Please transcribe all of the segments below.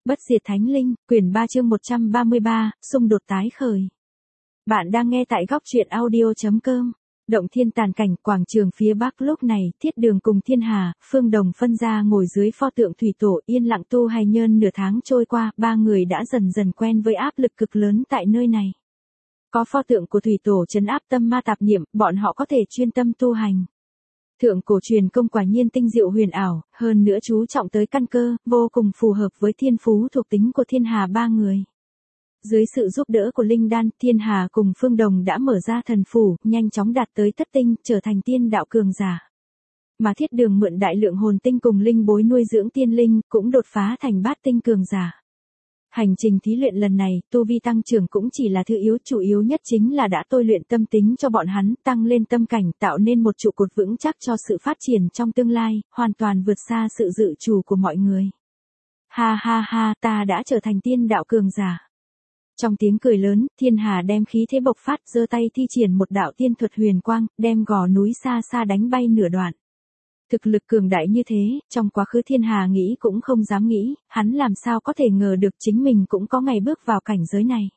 Bất diệt thánh linh, quyển 3 chương 133, xung đột tái khởi. Bạn đang nghe tại góc truyện audio.com. Động thiên tàn cảnh quảng trường phía bắc lúc này, Thiết Đường cùng Thiên Hà, Phương Đồng phân ra ngồi dưới pho tượng thủy tổ yên lặng tu hành nhơn nửa tháng trôi qua, ba người đã dần dần quen với áp lực cực lớn tại nơi này. Có pho tượng của thủy tổ trấn áp tâm ma tạp niệm, bọn họ có thể chuyên tâm tu hành. Thượng cổ truyền công quả nhiên tinh diệu huyền ảo, hơn nữa chú trọng tới căn cơ, vô cùng phù hợp với thiên phú thuộc tính của Thiên Hà ba người. Dưới sự giúp đỡ của Linh Đan, Thiên Hà cùng Phương Đồng đã mở ra thần phủ, nhanh chóng đạt tới thất tinh, trở thành tiên đạo cường giả. Mà Thiết Đường mượn đại lượng hồn tinh cùng linh bối nuôi dưỡng tiên linh, cũng đột phá thành bát tinh cường giả. Hành trình thí luyện lần này, tu vi tăng trưởng cũng chỉ là thứ yếu, chủ yếu nhất chính là đã tôi luyện tâm tính cho bọn hắn, tăng lên tâm cảnh, tạo nên một trụ cột vững chắc cho sự phát triển trong tương lai, hoàn toàn vượt xa sự dự trù của mọi người. Ha ha ha, ta đã trở thành tiên đạo cường giả. Trong tiếng cười lớn, Thiên Hà đem khí thế bộc phát, giơ tay thi triển một đạo tiên thuật huyền quang, đem gò núi xa xa đánh bay nửa đoạn. Thực lực cường đại như thế, trong quá khứ Thiên Hà nghĩ cũng không dám nghĩ, hắn làm sao có thể ngờ được chính mình cũng có ngày bước vào cảnh giới này.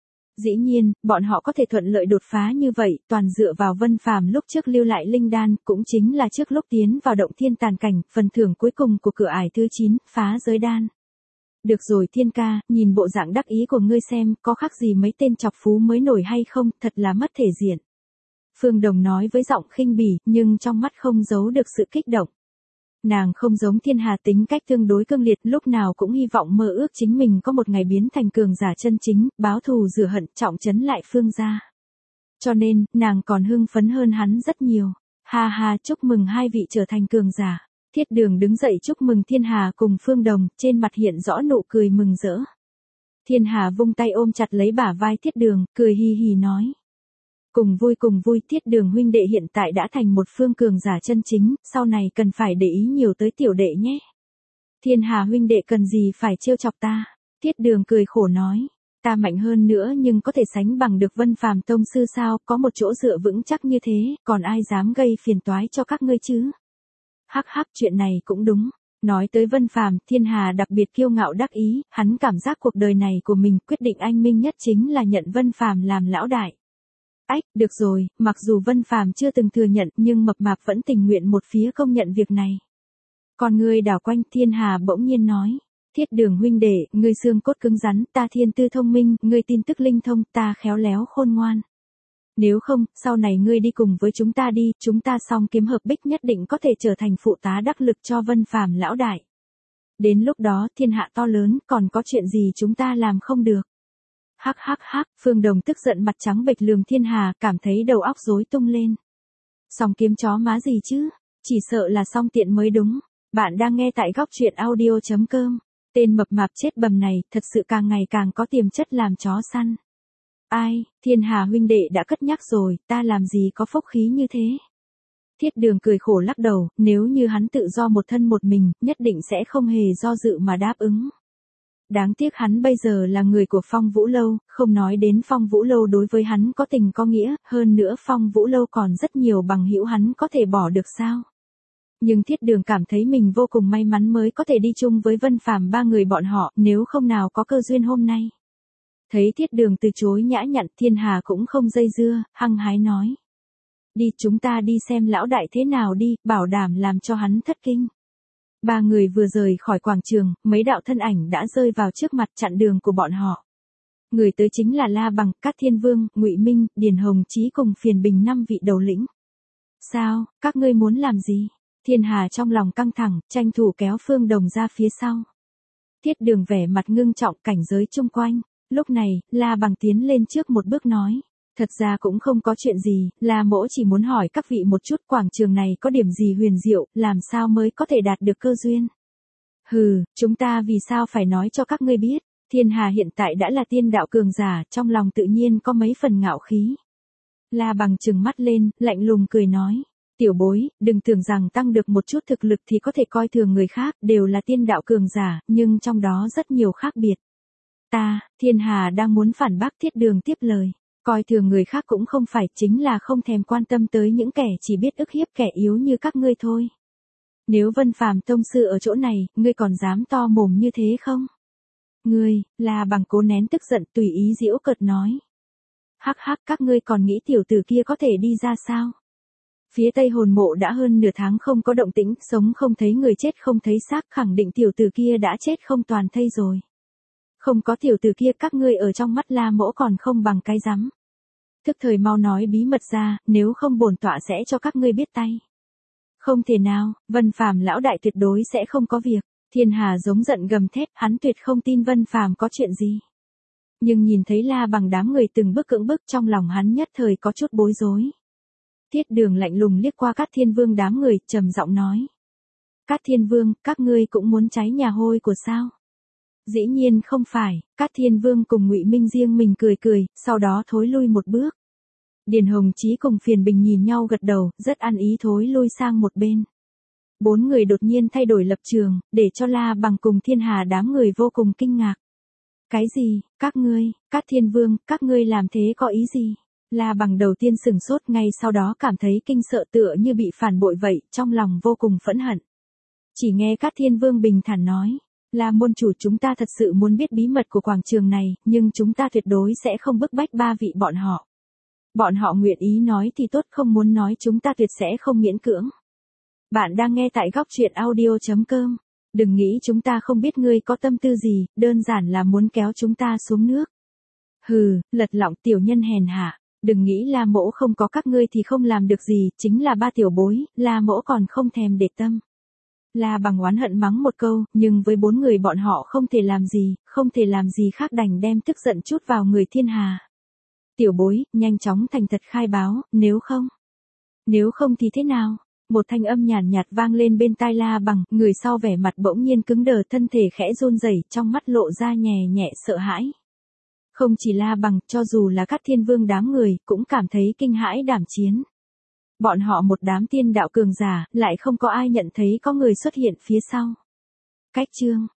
Dĩ nhiên, bọn họ có thể thuận lợi đột phá như vậy, toàn dựa vào Vân Phàm lúc trước lưu lại linh đan, cũng chính là trước lúc tiến vào động thiên tàn cảnh, phần thưởng cuối cùng của cửa ải thứ 9, phá giới đan. Được rồi Thiên ca, nhìn bộ dạng đắc ý của ngươi xem, có khác gì mấy tên chọc phú mới nổi hay không, thật là mất thể diện. Phương Đồng nói với giọng khinh bỉ, nhưng trong mắt không giấu được sự kích động. Nàng không giống Thiên Hà tính cách tương đối cương liệt, lúc nào cũng hy vọng mơ ước chính mình có một ngày biến thành cường giả chân chính, báo thù rửa hận, trọng trấn lại Phương gia. Cho nên, nàng còn hưng phấn hơn hắn rất nhiều. Ha ha, chúc mừng hai vị trở thành cường giả. Thiết Đường đứng dậy chúc mừng Thiên Hà cùng Phương Đồng, trên mặt hiện rõ nụ cười mừng rỡ. Thiên Hà vung tay ôm chặt lấy bả vai Thiết Đường, cười hi hi nói. Cùng vui, Thiết Đường huynh đệ hiện tại đã thành một phương cường giả chân chính, sau này cần phải để ý nhiều tới tiểu đệ nhé. Thiên Hà huynh đệ cần gì phải trêu chọc ta. Thiết Đường cười khổ nói, ta mạnh hơn nữa nhưng có thể sánh bằng được Vân Phàm tông sư sao, có một chỗ dựa vững chắc như thế, còn ai dám gây phiền toái cho các ngươi chứ. Hắc hắc, chuyện này cũng đúng. Nói tới Vân Phàm, Thiên Hà đặc biệt kiêu ngạo đắc ý, hắn cảm giác cuộc đời này của mình quyết định anh minh nhất chính là nhận Vân Phàm làm lão đại. Ách, được rồi, mặc dù Vân Phàm chưa từng thừa nhận nhưng mập mạp vẫn tình nguyện một phía công nhận việc này. Còn ngươi đảo quanh, Thiên Hà bỗng nhiên nói. Thiết Đường huynh đệ, ngươi xương cốt cứng rắn, ta thiên tư thông minh, ngươi tin tức linh thông, ta khéo léo khôn ngoan. Nếu không, sau này ngươi đi cùng với chúng ta đi, chúng ta song kiếm hợp bích nhất định có thể trở thành phụ tá đắc lực cho Vân Phàm lão đại. Đến lúc đó, thiên hạ to lớn, còn có chuyện gì chúng ta làm không được. Hắc hắc hắc, Phương Đồng tức giận mặt trắng bệch lườm Thiên Hà, cảm thấy đầu óc rối tung lên. Song kiếm chó má gì chứ, chỉ sợ là song tiện mới đúng. Bạn đang nghe tại góc truyện audio.com. Tên mập mạp chết bầm này, thật sự càng ngày càng có tiềm chất làm chó săn. Ai, Thiên Hà huynh đệ đã cất nhắc rồi, ta làm gì có phúc khí như thế. Thiết Đường cười khổ lắc đầu, nếu như hắn tự do một thân một mình, nhất định sẽ không hề do dự mà đáp ứng. Đáng tiếc hắn bây giờ là người của Phong Vũ Lâu, không nói đến Phong Vũ Lâu đối với hắn có tình có nghĩa, hơn nữa Phong Vũ Lâu còn rất nhiều bằng hữu hắn có thể bỏ được sao. Nhưng Thiết Đường cảm thấy mình vô cùng may mắn mới có thể đi chung với Vân Phàm ba người bọn họ, nếu không nào có cơ duyên hôm nay. Thấy Thiết Đường từ chối nhã nhặn, Thiên Hà cũng không dây dưa, hăng hái nói. Đi, chúng ta đi xem lão đại thế nào đi, bảo đảm làm cho hắn thất kinh. Ba người vừa rời khỏi quảng trường, mấy đạo thân ảnh đã rơi vào trước mặt chặn đường của bọn họ. Người tới chính là La Bằng, Cát Thiên Vương, Ngụy Minh, Điền Hồng Chí cùng Phiền Bình 5 vị đầu lĩnh. Sao, các ngươi muốn làm gì? Thiên Hà trong lòng căng thẳng, tranh thủ kéo Phương Đồng ra phía sau. Thiết Đường vẻ mặt ngưng trọng cảnh giới chung quanh. Lúc này, La Bằng tiến lên trước một bước nói. Thật ra cũng không có chuyện gì, La mỗ chỉ muốn hỏi các vị một chút quảng trường này có điểm gì huyền diệu, làm sao mới có thể đạt được cơ duyên. Hừ, chúng ta vì sao phải nói cho các ngươi biết, Thiên Hà hiện tại đã là tiên đạo cường giả, trong lòng tự nhiên có mấy phần ngạo khí. La Bằng trừng mắt lên, lạnh lùng cười nói. Tiểu bối, đừng tưởng rằng tăng được một chút thực lực thì có thể coi thường người khác, đều là tiên đạo cường giả, nhưng trong đó rất nhiều khác biệt. Thiên Hà đang muốn phản bác Thiết Đường tiếp lời. Coi thường người khác cũng không phải, chính là không thèm quan tâm tới những kẻ chỉ biết ức hiếp kẻ yếu như các ngươi thôi. Nếu Vân Phàm tông sư ở chỗ này, ngươi còn dám to mồm như thế không? Ngươi, La Bằng cố nén tức giận tùy ý giễu cợt nói. Hắc hắc, các ngươi còn nghĩ tiểu tử kia có thể đi ra sao? Phía Tây Hồn Mộ đã hơn nửa tháng không có động tĩnh, sống không thấy người chết không thấy xác, khẳng định tiểu tử kia đã chết không toàn thây rồi. Không có tiểu tử kia các ngươi ở trong mắt La Mỗ còn không bằng cái rắm. Thức thời mau nói bí mật ra, nếu không bổn tọa sẽ cho các ngươi biết tay. Không thể nào, Vân Phàm lão đại tuyệt đối sẽ không có việc. Thiên Hà giống giận gầm thét, hắn tuyệt không tin Vân Phàm có chuyện gì. Nhưng nhìn thấy La Bằng đám người từng bước cưỡng bức, trong lòng hắn nhất thời có chút bối rối. Tiết Đường lạnh lùng liếc qua Cát Thiên Vương đám người, trầm giọng nói. Cát Thiên Vương, các ngươi cũng muốn cháy nhà hôi của sao? Dĩ nhiên không phải, Cát Thiên Vương cùng Ngụy Minh riêng mình cười cười, sau đó thối lui một bước. Điền Hồng Chí cùng Phiền Bình nhìn nhau gật đầu, rất ăn ý thối lui sang một bên. Bốn người đột nhiên thay đổi lập trường, để cho La Bằng cùng Thiên Hà đám người vô cùng kinh ngạc. Cái gì, các ngươi, Cát Thiên Vương, các ngươi làm thế có ý gì? La Bằng đầu tiên sừng sốt, ngay sau đó cảm thấy kinh sợ tựa như bị phản bội vậy, trong lòng vô cùng phẫn hận. Chỉ nghe Cát Thiên Vương bình thản nói, La môn chủ, chúng ta thật sự muốn biết bí mật của quảng trường này, nhưng chúng ta tuyệt đối sẽ không bức bách ba vị bọn họ. Bọn họ nguyện ý nói thì tốt, không muốn nói chúng ta tuyệt sẽ không miễn cưỡng. Bạn đang nghe tại góc truyện audio.com. Đừng nghĩ chúng ta không biết ngươi có tâm tư gì, đơn giản là muốn kéo chúng ta xuống nước. Hừ, lật lọng tiểu nhân hèn hạ, đừng nghĩ La Mỗ không có các ngươi thì không làm được gì, chính là ba tiểu bối, La Mỗ còn không thèm để tâm. La Bằng oán hận mắng một câu, nhưng với bốn người bọn họ không thể làm gì khác đành đem tức giận chút vào người Thiên Hà. Tiểu bối, nhanh chóng thành thật khai báo, nếu không thì thế nào? Một thanh âm nhàn nhạt vang lên bên tai La Bằng, người sau vẻ mặt bỗng nhiên cứng đờ, thân thể khẽ run rẩy, trong mắt lộ ra nhẹ nhẹ sợ hãi. Không chỉ La Bằng, cho dù là Cát Thiên Vương đám người, cũng cảm thấy kinh hãi đảm chiến. Bọn họ một đám tiên đạo cường giả, lại không có ai nhận thấy có người xuất hiện phía sau. Cách chương